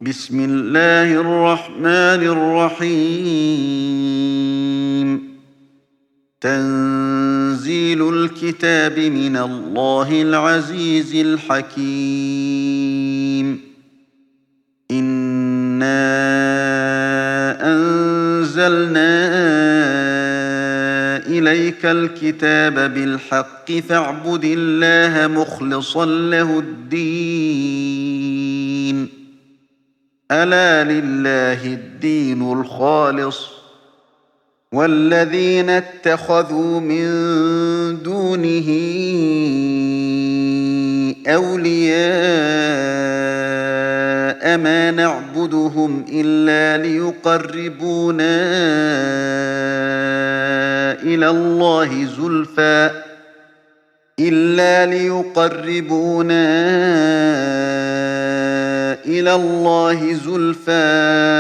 بسم الله الرحمن الرحيم. تنزيل الكتاب من الله العزيز الحكيم. إنا أنزلنا إليك الكتاب بالحق فاعبد الله مخلصا له الدين. ألا لله الدين الخالص والذين اتخذوا من دونه أولياء ما نعبدهم إلا ليقربونا إلى الله زلفى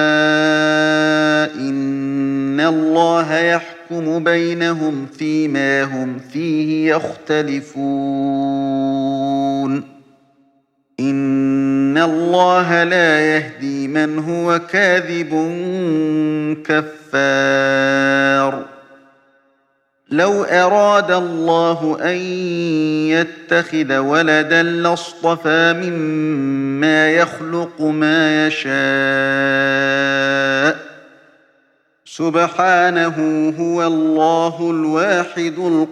إن الله يحكم بينهم فيما هم فيه يختلفون. إن الله لا يهدي من هو كاذب كفار. لو أراد الله أن يتخذ ولدا لاصطفى مما يخلق ما يشاء سبحانه هو الله الواحد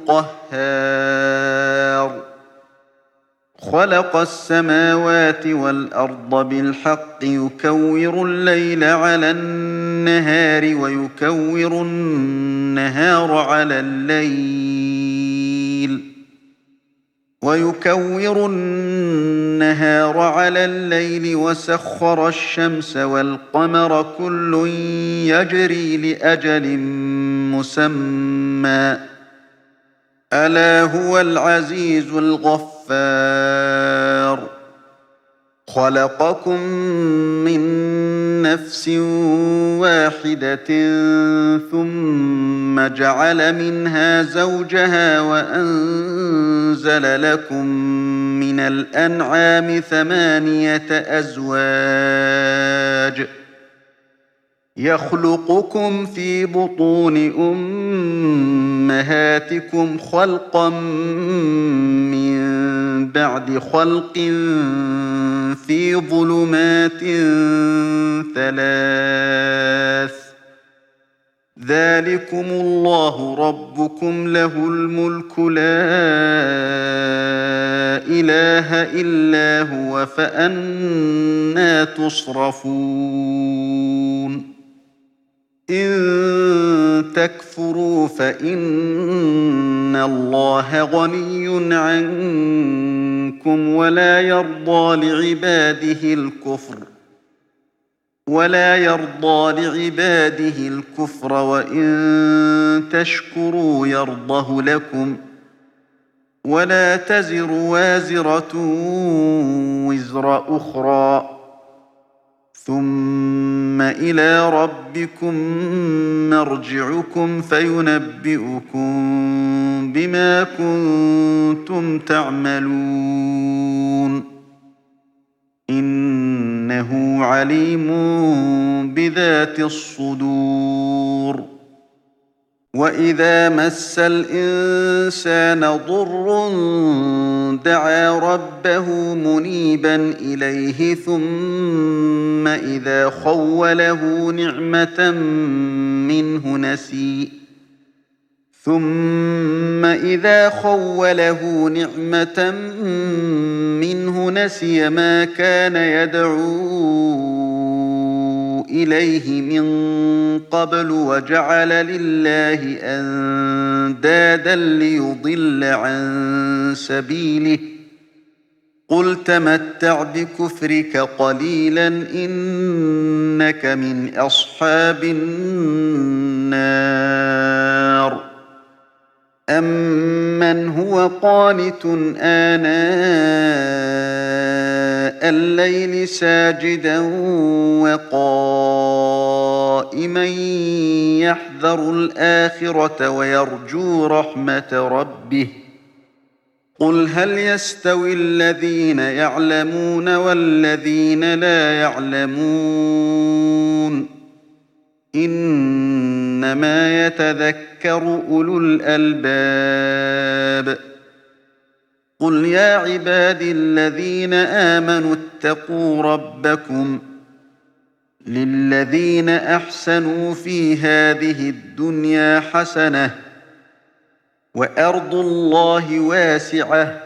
القهار. خلق السماوات والأرض بالحق يكور الليل على النهار ويكور النهار على الليل وسخر الشمس والقمر كل يجري لأجل مسمى ألا هو العزيز الغفار. خلقكم من نفس واحدة ثم جعل منها زوجها وأنزل لكم من الأنعام 8 أزواج يخلقكم في بطون أمهاتكم خلقا من بعد خلق في ظلمات 3 ذلكم الله ربكم له الملك لا إله إلا هو فأنى تصرفون. إن تكفروا فإن الله غني عنكم ولا يرضى لعباده الكفر وإن تشكروا يرضه لكم ولا تزر وازرة وزر أخرى ثم إلى ربكم مرجعكم فينبئكم بما كنتم تعملون. إنه عليم بذات الصدور. وإذا مس الإنسان ضر دعا ربه منيبا إليه ثم إذا خوله نعمة منه نسي ما كان يدعو إليه من قبل وجعل لله أندادا ليضل عن سبيله. قل تمتع بكفرك قليلا إنك من أصحاب النار. أمن هو قانت آناء الليل ساجدا وقائما يحذر الآخرة ويرجو رحمة ربه قل هل يستوي الذين يعلمون والذين لا يعلمون إنما يتذكر أولو الألباب قل يا عبادي الذين آمنوا اتقوا ربكم للذين أحسنوا في هذه الدنيا حسنة وأرض الله واسعة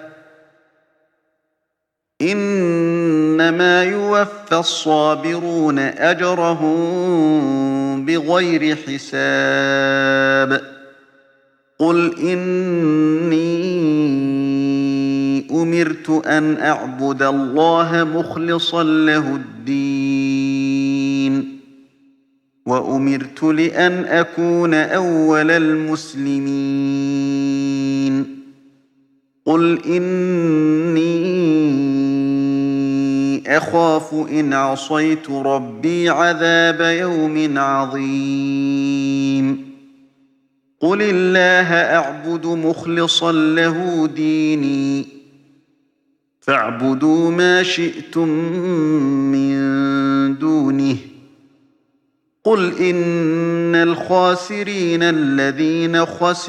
إنما يوفى الصابرون أجرهم بغير حساب قل إني أمرت أن أعبد الله مخلصا له الدين وأمرت لأن أكون أول المسلمين قل إني أخاف إن عصيت ربي عذاب يوم عظيم قل الله أعبد مخلصا له ديني فاعبدوا ما شئتم من دونه قل إن الخاسرين الذين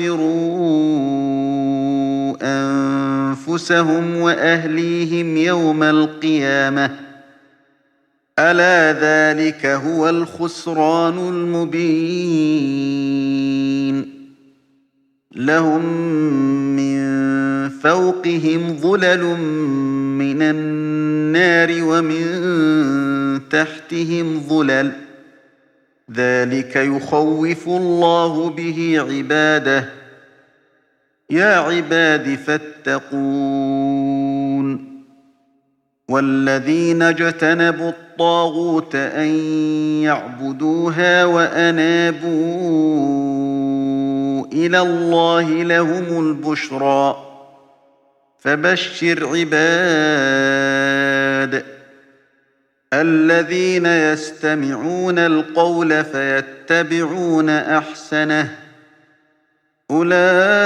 خسروا أنفسهم وأهليهم يوم القيامة ألا ذلك هو الخسران المبين لهم من فوقهم ظلل من النار ومن تحتهم ظلل ذلك يخوف الله به عباده يا عباد فاتقون والذين اجتنبوا الطاغوت أن يعبدوها وأنابوا إلى الله لهم البشرى فبشر عباد الذين يستمعون القول فيتبعون أحسنه أولئك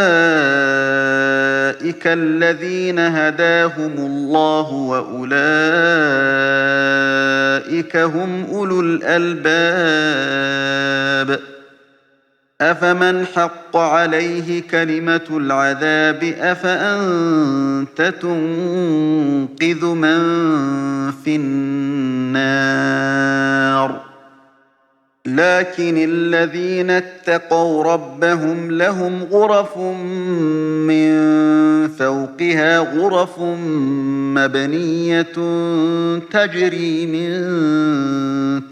الذين هداهم الله وأولئك هم أولو الألباب أفمن حق عليه كلمة العذاب أفأنت تنقذ من في النار لكن الذين اتقوا ربهم لهم غرف من فوقها غرف مبنية تجري من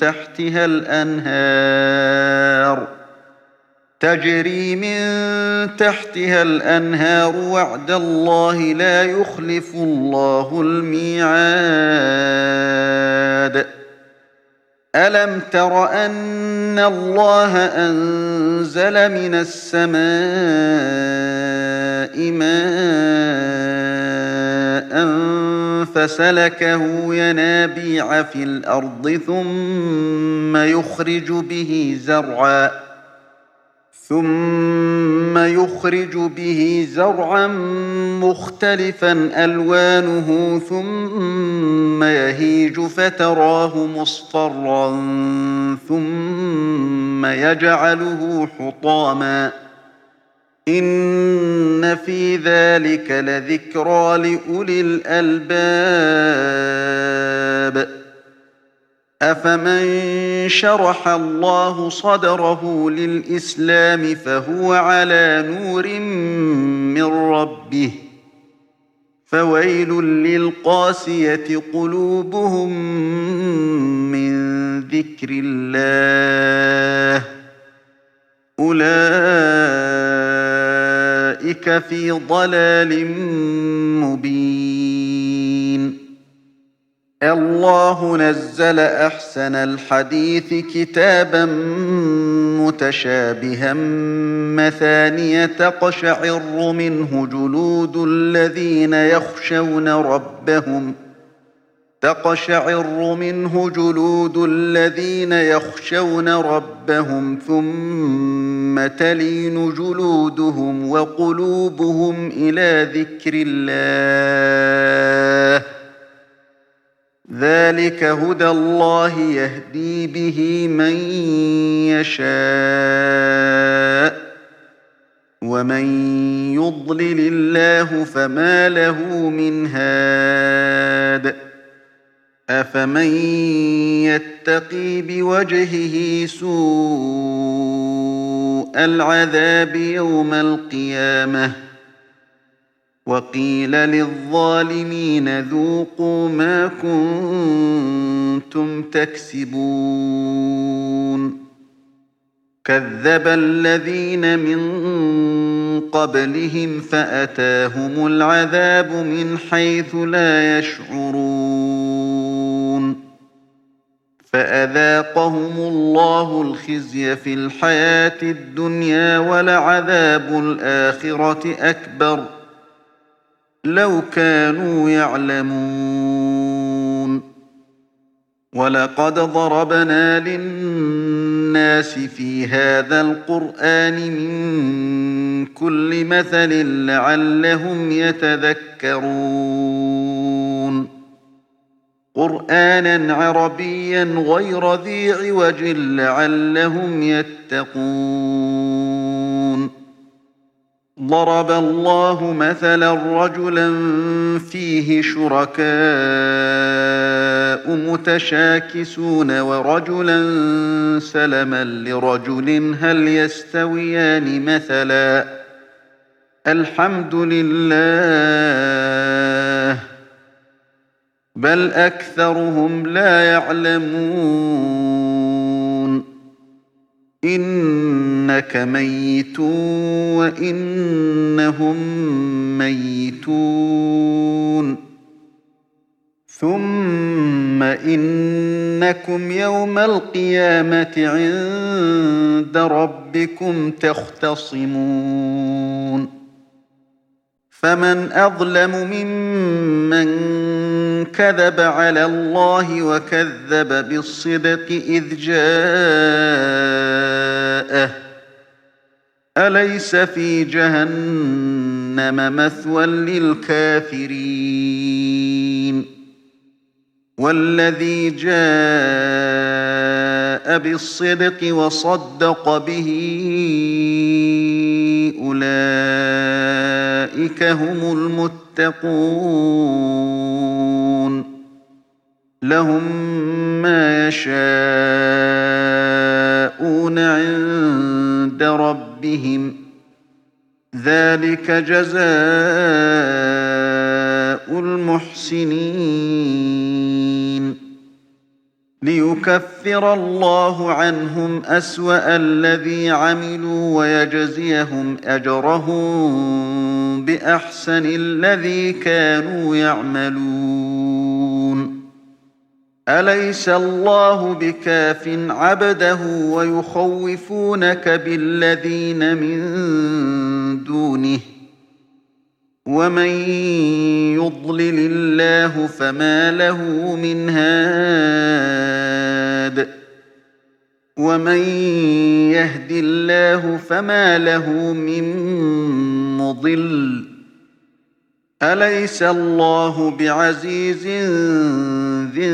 تحتها الأنهار وعد الله لا يخلف الله الميعاد ألم تر أن الله أنزل من السماء ماء فسلكه ينابيع في الأرض ثم يخرج به زرعا مختلفا ألوانه ثم يهيج فتراه مصفرا ثم يجعله حطاما إن في ذلك لذكرى لأولي الألباب أفمن شرح الله صدره للإسلام فهو على نور من ربه فويل للقاسية قلوبهم من ذكر الله أولئك في ضلال مبين الله نزل أحسن الحديث كتابا متشابها مثانية تقشعر منه جلود الذين يخشون ربهم تقشعر منه جلود الذين يخشون ربهم ثم تلين جلودهم وقلوبهم إلى ذكر الله ذلك هدى الله يهدي به من يشاء ومن يضلل الله فما له من هاد أفمن يتقي بوجهه سوء العذاب يوم القيامة وقيل للظالمين ذوقوا ما كنتم تكسبون كذب الذين من قبلهم فأتاهم العذاب من حيث لا يشعرون فأذاقهم الله الخزي في الحياة الدنيا ولعذاب الآخرة أكبر لو كانوا يعلمون ولقد ضربنا للناس في هذا القرآن من كل مثل لعلهم يتذكرون قرآنا عربيا غير ذي عوج لعلهم يتقون ضرب الله مثلا رجلا فيه شركاء متشاكسون ورجلا سلما لرجل هل يستويان مثلا الحمد لله بل أكثرهم لا يعلمون إنك ميت وإنهم ميتون ثم إنكم يوم القيامة عند ربكم تختصمون فمن أظلم ممن كذب على الله وكذب بالصدق إذ جاءه أليس في جهنم مثوى للكافرين والذي جاء بالصدق وصدق به أولئك هم المتقون لهم ما يشاءون عند ربهم ذلك جزاء المحسنين ليكفر الله عنهم أسوأ الذي عملوا ويجزيهم أجرهم بأحسن الذي كانوا يعملون أليس الله بكاف عبده ويخوفونك بالذين من دونه ومن يضلل الله فما له من هاد ومن يهد الله فما له من مضل أليس الله بعزيز ذي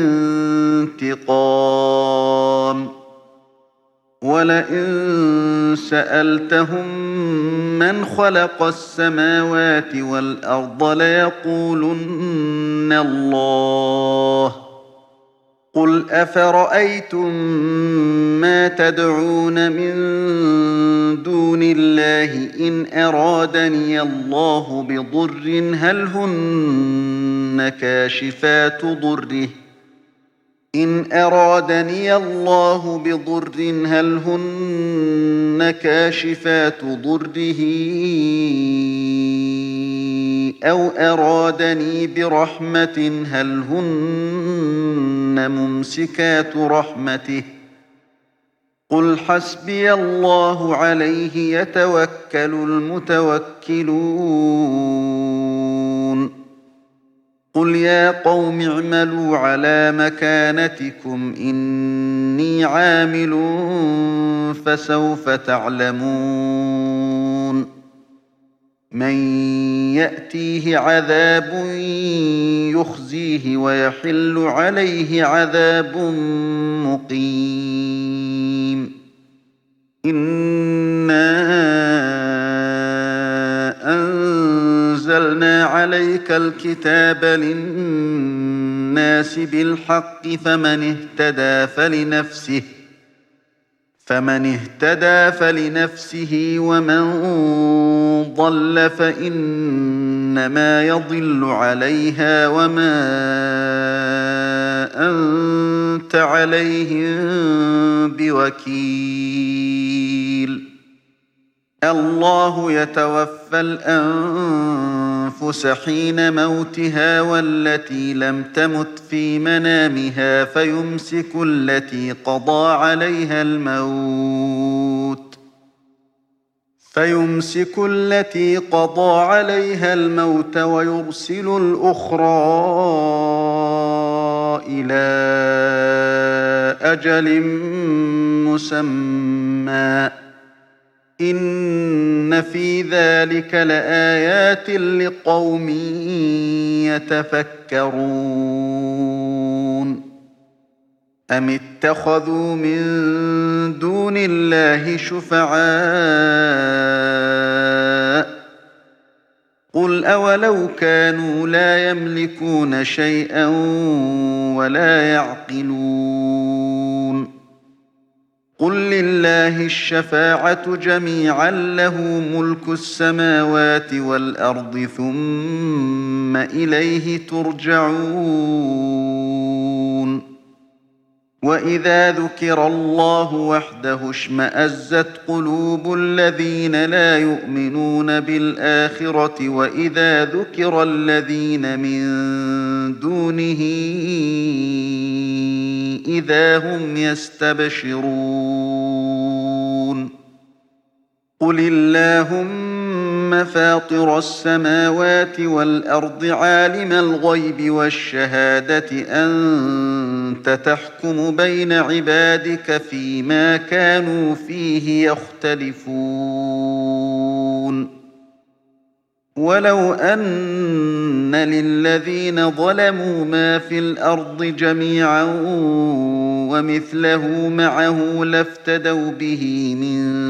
انتقام ولئن سألتهم من خلق السماوات والأرض ليقولن الله قل أفرأيتم ما تدعون من دون الله إن أرادني الله بضر هل هن كاشفات ضره إن أرادني الله بضر هل هن كاشفات ضره أو أرادني برحمة هل هن ممسكات رحمته قل حسبي الله عليه يتوكل المتوكلون قل يا قوم اعملوا على مكانتكم إني عامل فسوف تعلمون من يأتيه عذاب يخزيه ويحل عليه عذاب مقيم إنا أنزلنا عليك الكتاب للناس بالحق فمن اهتدى فلنفسه ومن ضل فإنما يضل عليها وما أنت عليهم بوكيل الله يتوفى الأنفس حين موتها والتي لم تمت في منامها فيمسك التي قضى عليها الموت ويرسل الأخرى إلى أجل مسمى إن في ذلك لآيات لقوم يتفكرون أم اتخذوا من دون الله شفعاء قل أولو كانوا لا يملكون شيئا ولا يعقلون قل لله الشفاعة جميعا له ملك السماوات والأرض ثم إليه ترجعون وإذا ذكر الله وحده اشمأزت قلوب الذين لا يؤمنون بالآخرة وإذا ذكر الذين من دونه إذا هم يستبشرون قل اللهم فاطر السماوات والأرض عالم الغيب والشهادة أنت تحكم بين عبادك فيما كانوا فيه يختلفون ولو أن للذين ظلموا ما في الأرض جميعا ومثله معه لافتدوا به من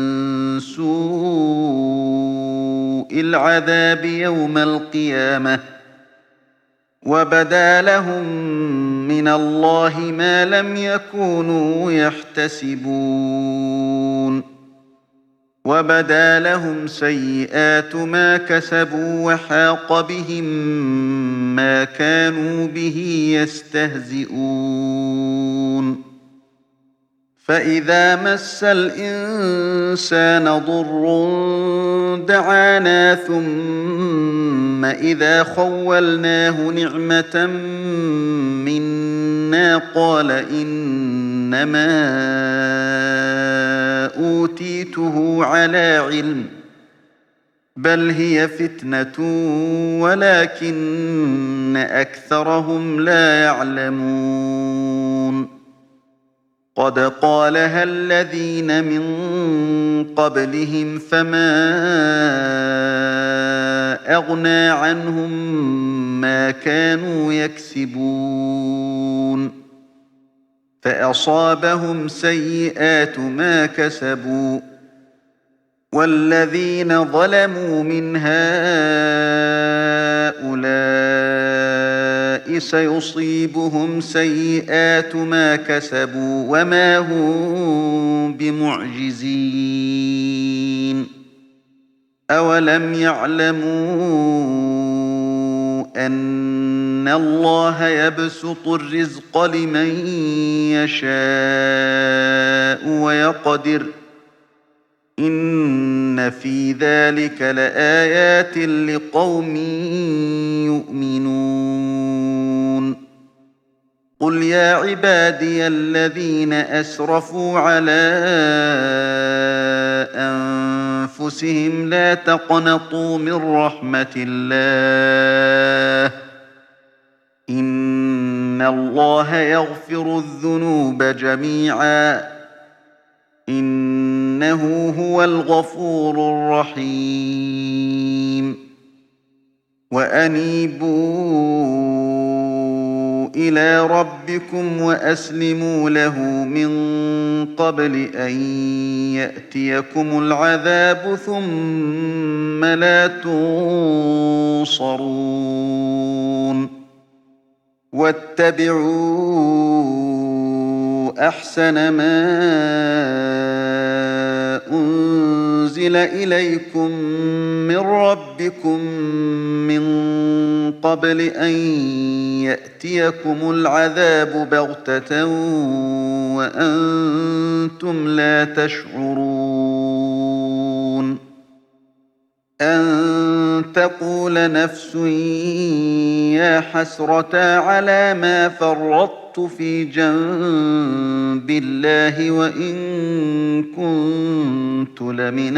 سوء العذاب يوم القيامة وبدا لهم من الله ما لم يكونوا يحتسبون وبدا لهم سيئات ما كسبوا وحاق بهم ما كانوا به يستهزئون فإذا مس الإنسان ضر دعانا ثم إذا خولناه نعمة منا قال إنما أوتيته على علم بل هي فتنة ولكن أكثرهم لا يعلمون قد قالها الذين من قبلهم فما أغنى عنهم ما كانوا يكسبون فأصابهم سيئات ما كسبوا والذين ظلموا من هؤلاء سيصيبهم سيئات ما كسبوا وما هم بمعجزين أولم يعلموا أن الله يبسط الرزق لمن يشاء ويقدر إن في ذلك لآيات لقوم يؤمنون قل يا عبادي الذين أسرفوا على أنفسهم لا تقنطوا من رحمة الله إن الله يغفر الذنوب جميعا إنه هو الغفور الرحيم وأنيبوا إلى ربكم وأسلموا له من قبل أن يأتيكم العذاب ثم لا تنصرون واتبعوا أحسن ما أنزل إليكم من ربكم من قبل أن يأتيكم العذاب بغتة وأنتم لا تشعرون أن تقول نفس يا حسرة على ما فرطت في جنب الله وإن كنت لمن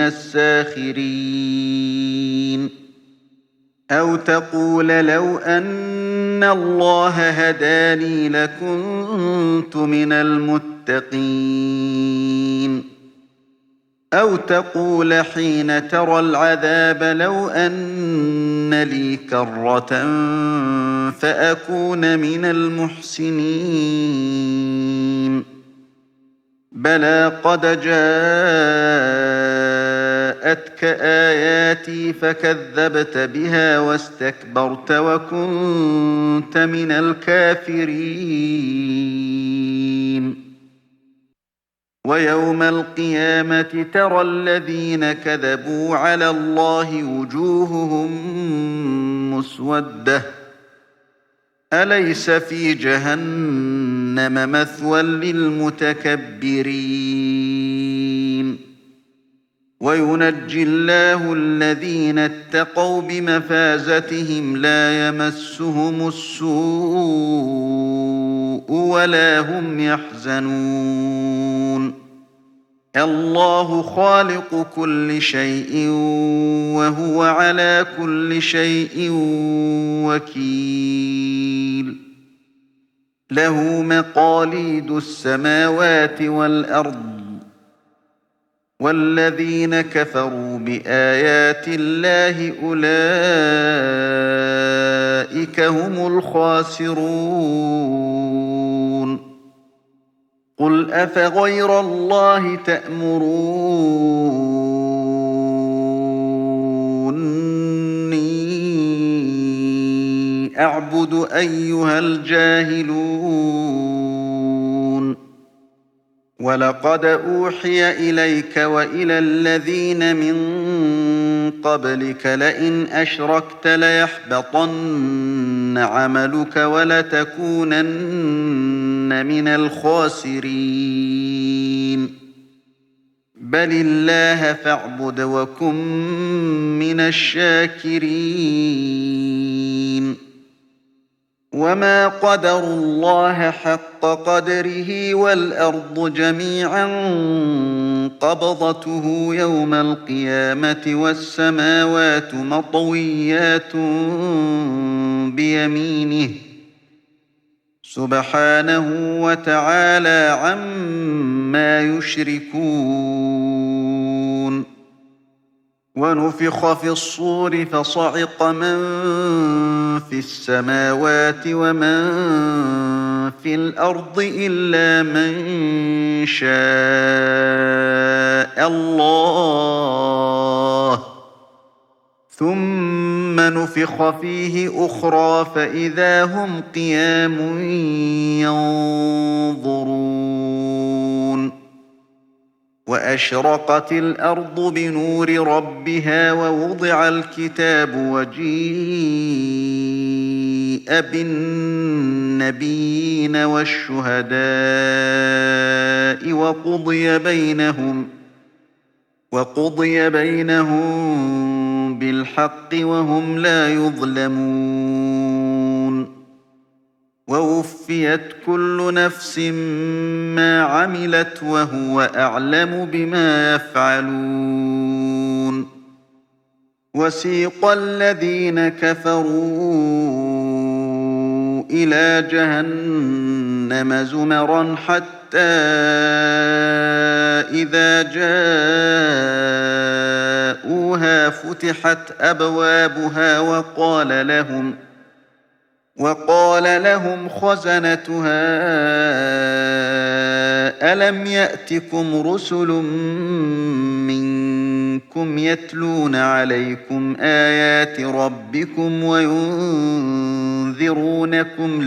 الساخرين أو تقول لو أن الله هداني لكنت من المتقين أو تقول حين ترى العذاب لو أن لي كرة فأكون من المحسنين بلى قد جاءتك آياتي فكذبت بها واستكبرت وكنت من الكافرين ويوم القيامة ترى الذين كذبوا على الله وجوههم مسودة أليس في جهنم مثوى للمتكبرين وينجي الله الذين اتقوا بمفازتهم لا يمسهم السوء ولا هم يحزنون الله خالق كل شيء وهو على كل شيء وكيل له مقاليد السماوات والأرض والذين كفروا بآيات الله أولئك هم الخاسرون قل أفغير الله تأمروني أعبد أيها الجاهلون ولقد أوحي إليك وإلى الذين من قبلك لئن أشركت ليحبطن عملك ولتكونن من الخاسرين بل الله فاعبد وكن من الشاكرين وما قدروا الله حق قدره والأرض جميعا قبضته يوم القيامة والسماوات مطويات بيمينه سبحانه وتعالى عما يشركون ونفخ في الصور فصعق من في السماوات ومن في الأرض إلا من شاء الله ثم نفخ فيه أخرى فإذا هم قيام ينظرون وأشرقت الأرض بنور ربها ووضع الكتاب وجيء بالنبيين والشهداء وقضي بينهم بالحق وهم لا يظلمون ووفيت كل نفس ما عملت وهو أعلم بما يفعلون وسيق الذين كفروا إلى جهنم زمرا حتى إذا جاءوها فتحت أبوابها وقال لهم خزنتها ألم يأتكم رسل منكم يتلون عليكم آيات ربكم وينذرونكم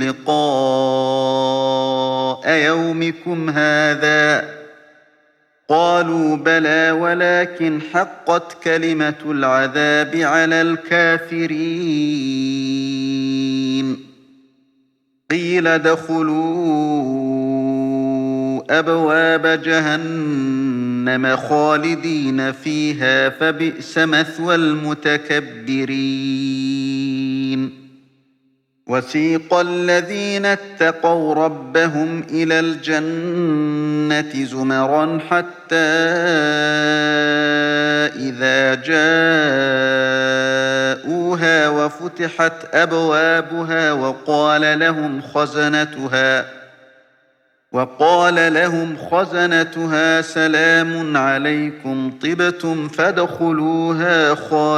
لقاء يومكم هذا قالوا بلى ولكن حقت كلمة العذاب على الكافرين قيل ادخلوا أبواب جهنم خالدين فيها فبئس مثوى المتكبرين وسيق الذين اتقوا ربهم إلى الجنة زمرا حتى إذا جاءوها وفتحت أبوابها وقال لهم خزنتها سلام عليكم طبتم فادخلوها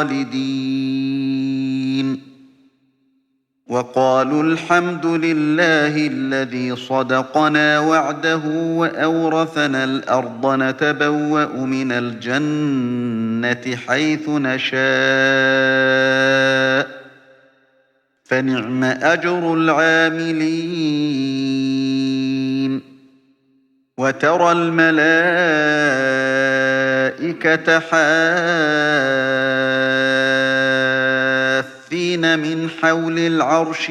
خالدين وقالوا الحمد لله الذي صدقنا وعده وأورثنا الأرض نتبوأ من الجنة حيث نشاء فنعم أجر العاملين وترى الملائكة حافين من حول العرش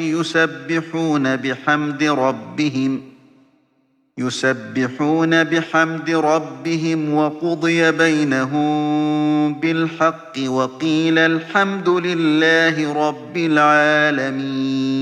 يسبحون بحمد ربهم وقضي بينهم بالحق وقيل الحمد لله رب العالمين